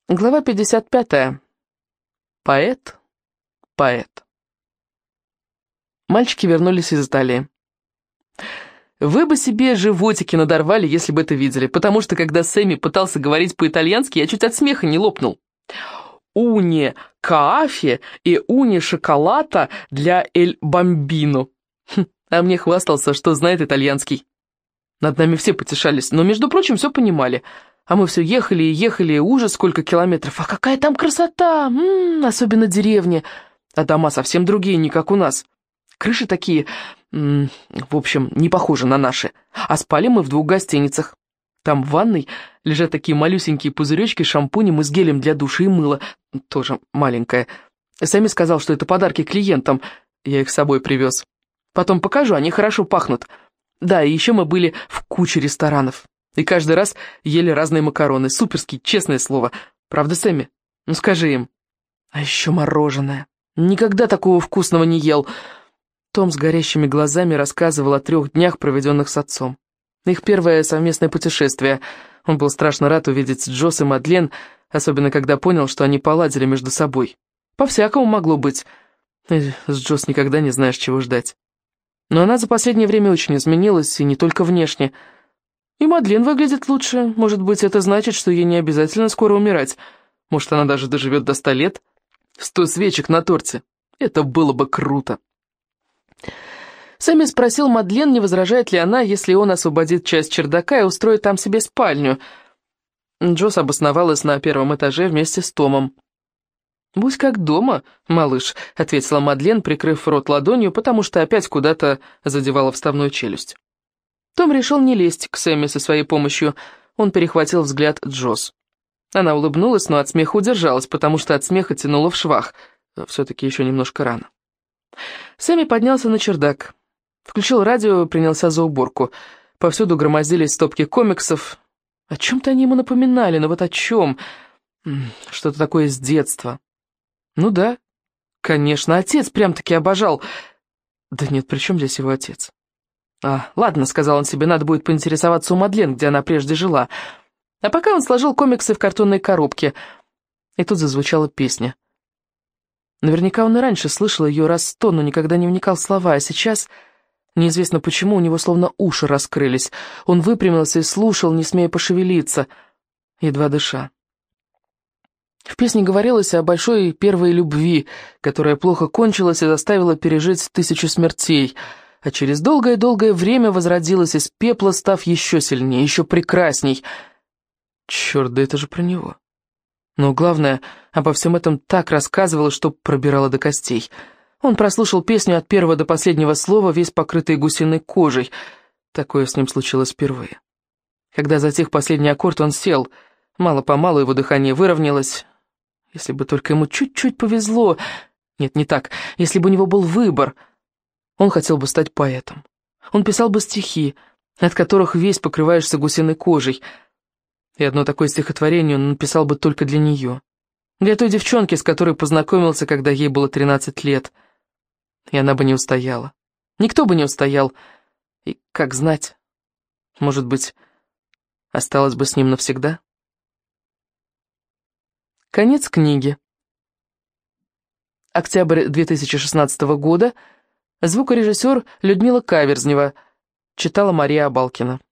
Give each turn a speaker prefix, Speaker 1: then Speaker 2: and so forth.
Speaker 1: Глава 55. Поэт, поэт. Мальчики вернулись из Италии. Вы бы себе животики надорвали, если бы это видели, потому что, когда Сэмми пытался говорить по-итальянски, я чуть от смеха не лопнул. «Уни каафе и уни шоколата для эль бамбино». А мне хвастался, что знает итальянский. Над нами все потешались, но, между прочим, все понимали. А мы все ехали и ехали, ужас, сколько километров. А какая там красота! Особенно деревни. А дома совсем другие, не как у нас. Крыши такие, в общем, не похожи на наши. А спали мы в 2 гостиницах. Там в ванной лежат такие малюсенькие пузыречки с шампунем и с гелем для душа и мыла. Тоже маленькое. Сами сказал, что это подарки клиентам. Я их с собой привез. Потом покажу, они хорошо пахнут. Да, и еще мы были в куче ресторанов. И каждый раз ели разные макароны. Суперские, честное слово. Правда, Сэмми? Ну скажи им. А еще мороженое. Никогда такого вкусного не ел. Том с горящими глазами рассказывал о 3 днях, проведенных с отцом. Их первое совместное путешествие. Он был страшно рад увидеть Джосс и Мадлен, особенно когда понял, что они поладили между собой. По-всякому могло быть. И с Джосс никогда не знаешь, чего ждать. Но она за последнее время очень изменилась, и не только внешне. И Мадлен выглядит лучше. Может быть, это значит, что ей не обязательно скоро умирать. Может, она даже доживет до 100 лет. 100 свечек на торте. Это было бы круто. Сэмми спросил Мадлен, не возражает ли она, если он освободит часть чердака и устроит там себе спальню. Джосс обосновалась на 1-м этаже вместе с Томом. «Будь как дома, малыш», — ответила Мадлен, прикрыв рот ладонью, потому что опять куда-то задевала вставную челюсть. Том решил не лезть к Сэмми со своей помощью. Он перехватил взгляд Джосс. Она улыбнулась, но от смеха удержалась, потому что от смеха тянуло в швах. Все-таки еще немножко рано. Сэмми поднялся на чердак. Включил радио и принялся за уборку. Повсюду громоздились стопки комиксов. О чем-то они ему напоминали, но вот о чем? Что-то такое с детства. Ну да, конечно, отец прям-таки обожал. Да нет, при чем здесь его отец? Ладно, сказал он себе, надо будет поинтересоваться у Мадлен, где она прежде жила. А пока он сложил комиксы в картонной коробке. И тут зазвучала песня. Наверняка он и раньше слышал ее раз 100, но никогда не вникал в слова, а сейчас, неизвестно почему, у него словно уши раскрылись. Он выпрямился и слушал, не смея пошевелиться, едва дыша. В песне говорилось о большой первой любви, которая плохо кончилась и заставила пережить 1000 смертей, а через долгое-долгое время возродилась из пепла, став еще сильнее, еще прекрасней. Черт, да это же про него. Но главное, обо всем этом так рассказывала, что пробирала до костей. Он прослушал песню от первого до последнего слова, весь покрытый гусиной кожей. Такое с ним случилось впервые. Когда затих последний аккорд, он сел. Мало-помалу его дыхание выровнялось. Если бы только ему чуть-чуть повезло. Нет, не так. Если бы у него был выбор. Он хотел бы стать поэтом. Он писал бы стихи, от которых весь покрываешься гусиной кожей. И одно такое стихотворение он написал бы только для нее. Для той девчонки, с которой познакомился, когда ей было 13 лет. И она бы не устояла. Никто бы не устоял. И, как знать, может быть, осталась бы с ним навсегда. Конец книги. Октябрь 2016 года. Звукорежиссер Людмила Каверзнева. Читала Мария Абалкина.